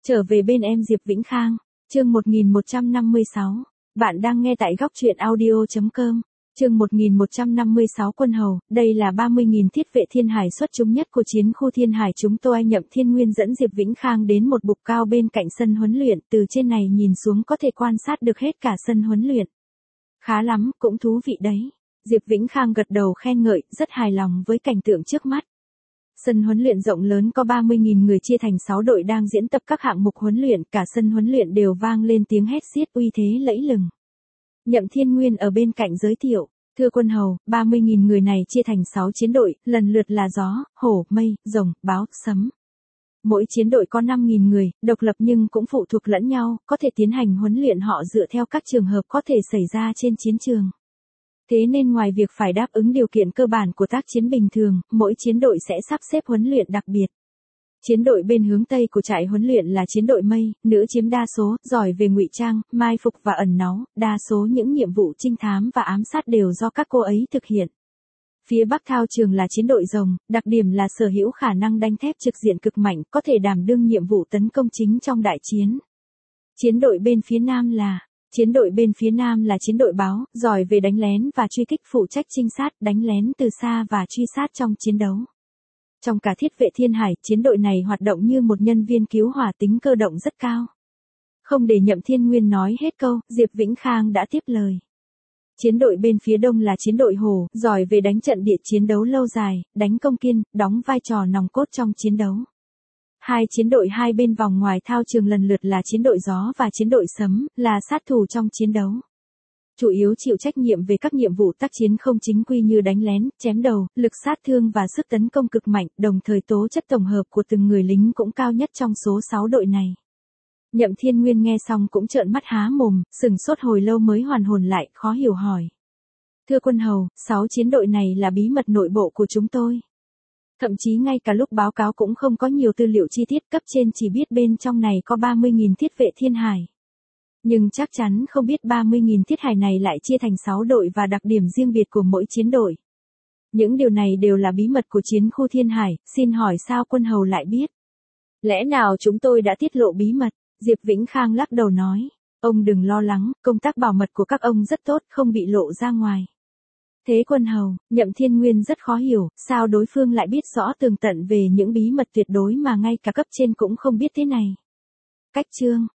Trở về bên em Diệp Vĩnh Khang, chương 1156. Bạn đang nghe tại góc truyện audio.com. Chương 1156 Quân Hầu, đây là 30.000 thiết vệ Thiên Hải xuất chúng nhất của chiến khu Thiên Hải, chúng tôi Nhậm Thiên Nguyên dẫn Diệp Vĩnh Khang đến một bục cao bên cạnh sân huấn luyện, từ trên này nhìn xuống có thể quan sát được hết cả sân huấn luyện. Khá lắm, cũng thú vị đấy. Diệp Vĩnh Khang gật đầu khen ngợi, rất hài lòng với cảnh tượng trước mắt. Sân huấn luyện rộng lớn có 30.000 người chia thành 6 đội đang diễn tập các hạng mục huấn luyện, cả sân huấn luyện đều vang lên tiếng hét xiết uy thế lẫy lừng. Nhậm Thiên Nguyên ở bên cạnh giới thiệu, thưa Quân Hầu, 30.000 người này chia thành 6 chiến đội, lần lượt là gió, hổ, mây, rồng, báo, sấm. Mỗi chiến đội có 5.000 người, độc lập nhưng cũng phụ thuộc lẫn nhau, có thể tiến hành huấn luyện họ dựa theo các trường hợp có thể xảy ra trên chiến trường. Thế nên ngoài việc phải đáp ứng điều kiện cơ bản của tác chiến bình thường, mỗi chiến đội sẽ sắp xếp huấn luyện đặc biệt. Chiến đội bên hướng Tây của trại huấn luyện là chiến đội mây, nữ chiếm đa số, giỏi về ngụy trang, mai phục và ẩn náu, đa số những nhiệm vụ trinh thám và ám sát đều do các cô ấy thực hiện. Phía Bắc thao trường là chiến đội rồng, đặc điểm là sở hữu khả năng đánh thép trực diện cực mạnh, có thể đảm đương nhiệm vụ tấn công chính trong đại chiến. Chiến đội bên phía Nam là chiến đội báo, giỏi về đánh lén và truy kích, phụ trách trinh sát, đánh lén từ xa và truy sát trong chiến đấu. Trong cả thiết vệ Thiên Hải, chiến đội này hoạt động như một nhân viên cứu hỏa, tính cơ động rất cao. Không để Nhậm Thiên Nguyên nói hết câu, Diệp Vĩnh Khang đã tiếp lời. Chiến đội bên phía Đông là chiến đội hổ, giỏi về đánh trận địa, chiến đấu lâu dài, đánh công kiên, đóng vai trò nòng cốt trong chiến đấu. Hai chiến đội hai bên vòng ngoài thao trường lần lượt là chiến đội gió và chiến đội sấm, là sát thủ trong chiến đấu. Chủ yếu chịu trách nhiệm về các nhiệm vụ tác chiến không chính quy như đánh lén, chém đầu, lực sát thương và sức tấn công cực mạnh, đồng thời tố chất tổng hợp của từng người lính cũng cao nhất trong số 6 đội này. Nhậm Thiên Nguyên nghe xong cũng trợn mắt há mồm, sừng sốt hồi lâu mới hoàn hồn lại, khó hiểu hỏi. Thưa Quân Hầu, 6 chiến đội này là bí mật nội bộ của chúng tôi. Thậm chí ngay cả lúc báo cáo cũng không có nhiều tư liệu chi tiết, cấp trên chỉ biết bên trong này có 30.000 thiết vệ Thiên Hải. Nhưng chắc chắn không biết 30.000 thiết hải này lại chia thành 6 đội và đặc điểm riêng biệt của mỗi chiến đội. Những điều này đều là bí mật của chiến khu Thiên Hải, xin hỏi sao Quân Hầu lại biết? Lẽ nào chúng tôi đã tiết lộ bí mật? Diệp Vĩnh Khang lắc đầu nói, ông đừng lo lắng, công tác bảo mật của các ông rất tốt, không bị lộ ra ngoài. Thế Quân Hầu, Nhậm Thiên Nguyên rất khó hiểu, sao đối phương lại biết rõ tường tận về những bí mật tuyệt đối mà ngay cả cấp trên cũng không biết thế này. Cách chương,